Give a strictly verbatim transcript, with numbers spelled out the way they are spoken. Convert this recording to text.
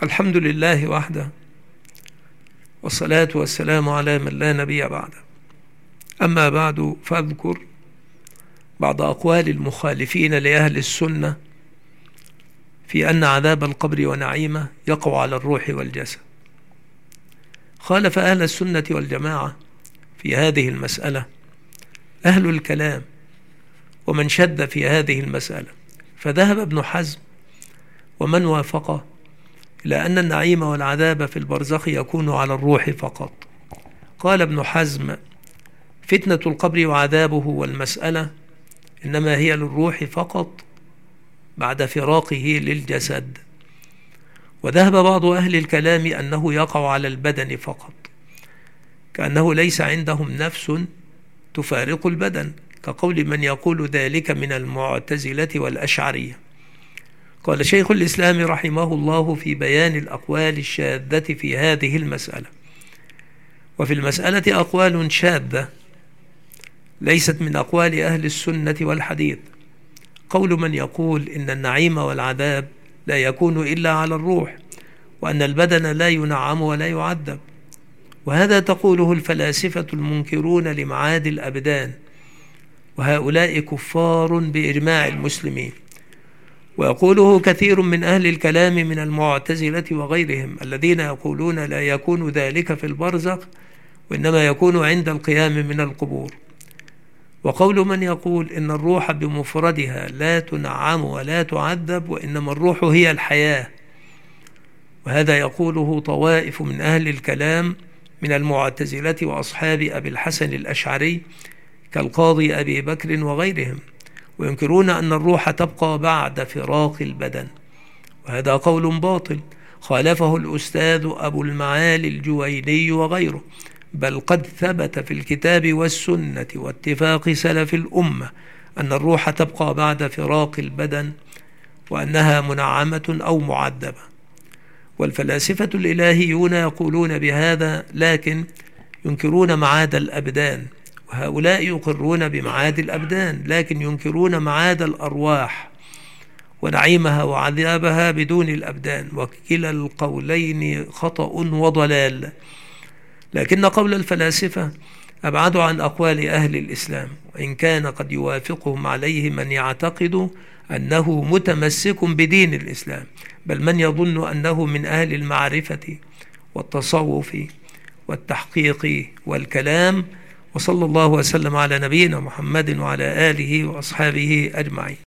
الحمد لله وحده، والصلاة والسلام على من لا نبي بعده. أما بعد، فاذكر بعض أقوال المخالفين لأهل السنة في أن عذاب القبر ونعيمه يقع على الروح والجسد. خالف أهل السنة والجماعة في هذه المسألة أهل الكلام ومن شد في هذه المسألة، فذهب ابن حزم ومن وافقه إلى أن النعيم والعذاب في البرزخ يكون على الروح فقط. قال ابن حزم: فتنة القبر وعذابه والمسألة إنما هي للروح فقط بعد فراقه للجسد. وذهب بعض أهل الكلام أنه يقع على البدن فقط، كأنه ليس عندهم نفس تفارق البدن، كقول من يقول ذلك من المعتزلة والأشعرية. قال شيخ الإسلام رحمه الله في بيان الأقوال الشاذة في هذه المسألة: وفي المسألة أقوال شاذة ليست من أقوال أهل السنة والحديث. قول من يقول إن النعيم والعذاب لا يكون إلا على الروح، وأن البدن لا ينعم ولا يعذب، وهذا تقوله الفلاسفة المنكرون لمعاد الأبدان، وهؤلاء كفار بإجماع المسلمين. ويقوله كثير من أهل الكلام من المعتزلة وغيرهم الذين يقولون لا يكون ذلك في البرزخ، وإنما يكون عند القيام من القبور. وقول من يقول إن الروح بمفردها لا تنعم ولا تعذب، وإنما الروح هي الحياة، وهذا يقوله طوائف من أهل الكلام من المعتزلة وأصحاب أبي الحسن الأشعري كالقاضي أبي بكر وغيرهم، وينكرون أن الروح تبقى بعد فراق البدن، وهذا قول باطل خالفه الأستاذ أبو المعالي الجويني وغيره، بل قد ثبت في الكتاب والسنة واتفاق سلف الأمة أن الروح تبقى بعد فراق البدن، وأنها منعمة أو معذبة. والفلاسفة الإلهيون يقولون بهذا، لكن ينكرون معاد الأبدان، وهؤلاء يقرون بمعاد الأبدان لكن ينكرون معاد الأرواح ونعيمها وعذابها بدون الأبدان، وكلا القولين خطأ وضلال. لكن قول الفلاسفة أبعد عن أقوال أهل الإسلام، وإن كان قد يوافقهم عليه من يعتقد أنه متمسك بدين الإسلام، بل من يظن أنه من أهل المعرفة والتصوف والتحقيق والكلام. وصلى الله وسلم على نبينا محمد وعلى آله وأصحابه أجمعين.